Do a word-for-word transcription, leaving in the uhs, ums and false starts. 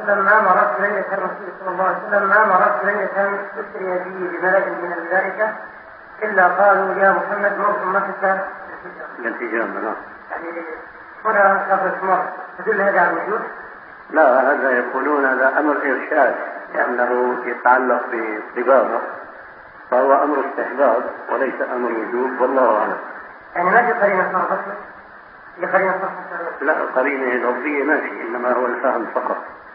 وسلم ما مرت ليلة الرسول صلى الله عليه وسلم ما مرت ليلة أسري به بملك من الملائكة إلا قالوا يا محمد مر أمتك الانتجام. يعني هنا لفظ مر تدل هذا على الوجود؟ لا، هذا يقولون هذا أمر إرشاد لأنه يتعلق بطباعة، فهو أمر استحباب وليس أمر وجوب، والله أعلم. يعني ما في قرينة صرفة؟ في قرينة صرفة؟ لا، قرينة لفظية ما في، إنما هو الفهم فقط.